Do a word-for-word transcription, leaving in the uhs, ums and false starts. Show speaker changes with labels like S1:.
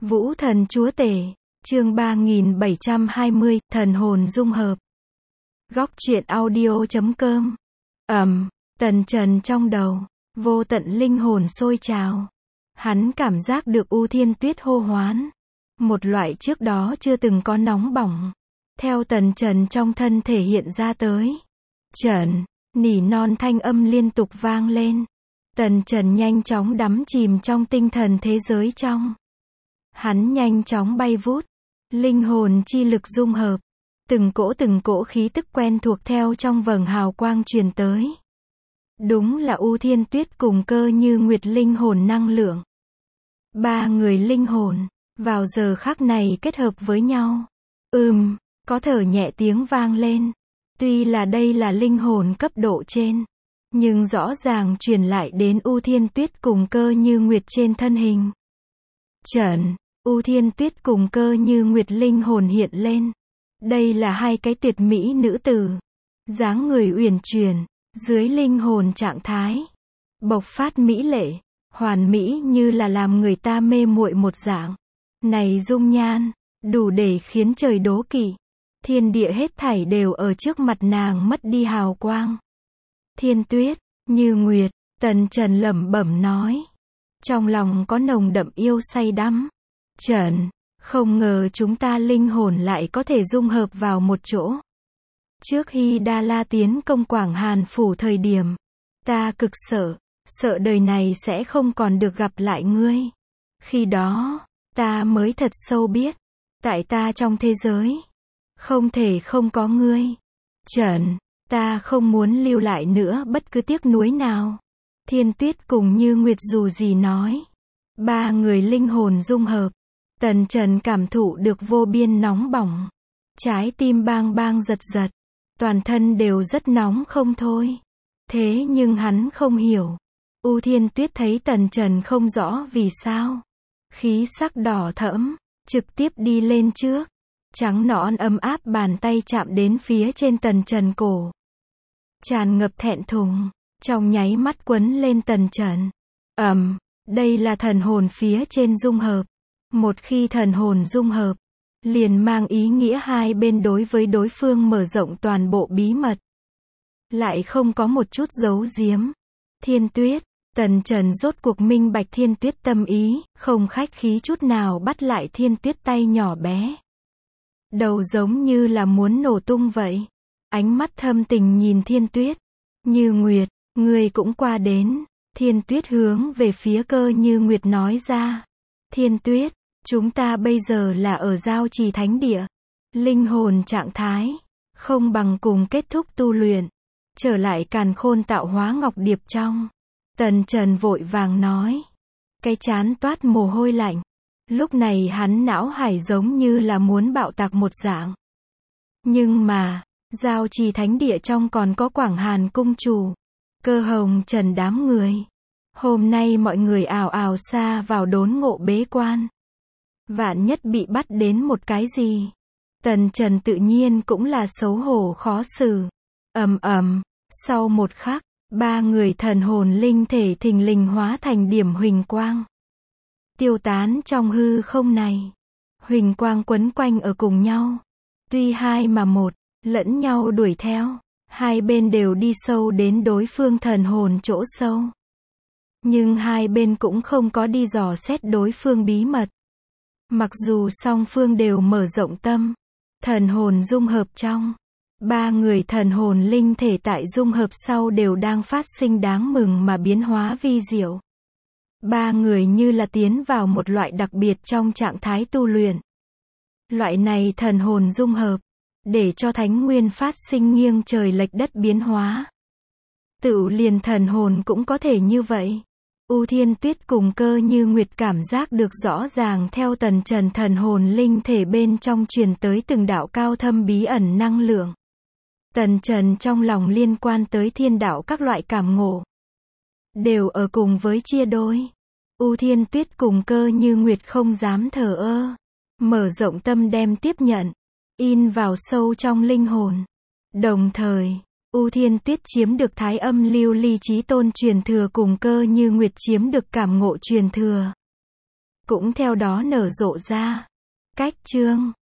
S1: Vũ thần chúa tể, chương ba nghìn bảy trăm hai mươi, thần hồn dung hợp. Góc truyện audio chấm com. Ầm, Tần Trần trong đầu, vô tận linh hồn sôi trào. Hắn cảm giác được U Thiên Tuyết hô hoán. Một loại trước đó chưa từng có nóng bỏng. Theo Tần Trần trong thân thể hiện ra tới. Trần, nỉ non thanh âm liên tục vang lên. Tần Trần nhanh chóng đắm chìm trong tinh thần thế giới trong. Hắn nhanh chóng bay vút. Linh hồn chi lực dung hợp. Từng cỗ từng cỗ khí tức quen thuộc theo trong vầng hào quang truyền tới. Đúng là U Thiên Tuyết cùng Cơ Như Nguyệt linh hồn năng lượng. Ba người linh hồn, vào giờ khắc này kết hợp với nhau. Ừm, có thở nhẹ tiếng vang lên. Tuy là đây là linh hồn cấp độ trên, nhưng rõ ràng truyền lại đến U Thiên Tuyết cùng Cơ Như Nguyệt trên thân hình. Trần, U Thiên Tuyết cùng Cơ Như Nguyệt linh hồn hiện lên. Đây là hai cái tuyệt mỹ nữ tử. Dáng người uyển chuyển, dưới linh hồn trạng thái. Bộc phát mỹ lệ, hoàn mỹ như là làm người ta mê muội một dạng. Này dung nhan, đủ để khiến trời đố kỵ. Thiên địa hết thảy đều ở trước mặt nàng mất đi hào quang. Thiên Tuyết, Như Nguyệt, Tần Trần lẩm bẩm nói. Trong lòng có nồng đậm yêu say đắm. Trần, không ngờ chúng ta linh hồn lại có thể dung hợp vào một chỗ. Trước khi Đa La tiến công Quảng Hàn phủ thời điểm, ta cực sợ, sợ đời này sẽ không còn được gặp lại ngươi. Khi đó, ta mới thật sâu biết, tại ta trong thế giới, không thể không có ngươi. Trần, ta không muốn lưu lại nữa bất cứ tiếc nuối nào. Thiên Tuyết cùng Như Nguyệt dù gì nói. Ba người linh hồn dung hợp. Tần Trần cảm thụ được vô biên nóng bỏng. Trái tim bang bang giật giật. Toàn thân đều rất nóng không thôi. Thế nhưng hắn không hiểu. U Thiên Tuyết thấy Tần Trần không rõ vì sao. Khí sắc đỏ thẫm, trực tiếp đi lên trước. Trắng nõn ấm áp bàn tay chạm đến phía trên Tần Trần cổ. Tràn ngập thẹn thùng, trong nháy mắt quấn lên Tần Trần. Ầm, đây là thần hồn phía trên dung hợp. Một khi thần hồn dung hợp, liền mang ý nghĩa hai bên đối với đối phương mở rộng toàn bộ bí mật. Lại không có một chút giấu giếm. Thiên Tuyết, Tần Trần rốt cuộc minh bạch Thiên Tuyết tâm ý, không khách khí chút nào bắt lại Thiên Tuyết tay nhỏ bé. Đầu giống như là muốn nổ tung vậy. Ánh mắt thâm tình nhìn Thiên Tuyết. Như Nguyệt, ngươi cũng qua đến. Thiên Tuyết hướng về phía Cơ Như Nguyệt nói ra. Thiên Tuyết, chúng ta bây giờ là ở Giao Trì Thánh Địa. Linh hồn trạng thái, không bằng cùng kết thúc tu luyện. Trở lại Càn Khôn Tạo Hóa Ngọc Điệp trong. Tần Trần vội vàng nói. Cái trán toát mồ hôi lạnh. Lúc này hắn não hải giống như là muốn bạo tạc một dạng. Nhưng mà, Giao Trì Thánh Địa trong còn có Quảng Hàn cung chủ, Cơ Hồng Trần đám người. Hôm nay mọi người ào ào xa vào đốn ngộ bế quan. Vạn nhất bị bắt đến một cái gì. Tần Trần tự nhiên cũng là xấu hổ khó xử. Ầm ầm, sau một khắc, ba người thần hồn linh thể thình lình hóa thành điểm huỳnh quang. Tiêu tán trong hư không này. Huỳnh quang quấn quanh ở cùng nhau. Tuy hai mà một, lẫn nhau đuổi theo. Hai bên đều đi sâu đến đối phương thần hồn chỗ sâu. Nhưng hai bên cũng không có đi dò xét đối phương bí mật. Mặc dù song phương đều mở rộng tâm, thần hồn dung hợp trong. Ba người thần hồn linh thể tại dung hợp sau đều đang phát sinh đáng mừng mà biến hóa vi diệu. Ba người như là tiến vào một loại đặc biệt trong trạng thái tu luyện. Loại này thần hồn dung hợp, để cho thánh nguyên phát sinh nghiêng trời lệch đất biến hóa. Tự liền thần hồn cũng có thể như vậy. U Thiên Tuyết cùng Cơ Như Nguyệt cảm giác được rõ ràng theo Tần Trần thần hồn linh thể bên trong truyền tới từng đạo cao thâm bí ẩn năng lượng. Tần Trần trong lòng liên quan tới thiên đạo các loại cảm ngộ. Đều ở cùng với chia đôi. U Thiên Tuyết cùng Cơ Như Nguyệt không dám thờ ơ. Mở rộng tâm đem tiếp nhận. In vào sâu trong linh hồn. Đồng thời, U Thiên Tuyết chiếm được Thái Âm Lưu Ly Chí Tôn truyền thừa cùng Cơ Như Nguyệt chiếm được cảm ngộ truyền thừa. cũng theo đó nở rộ ra. Cách chương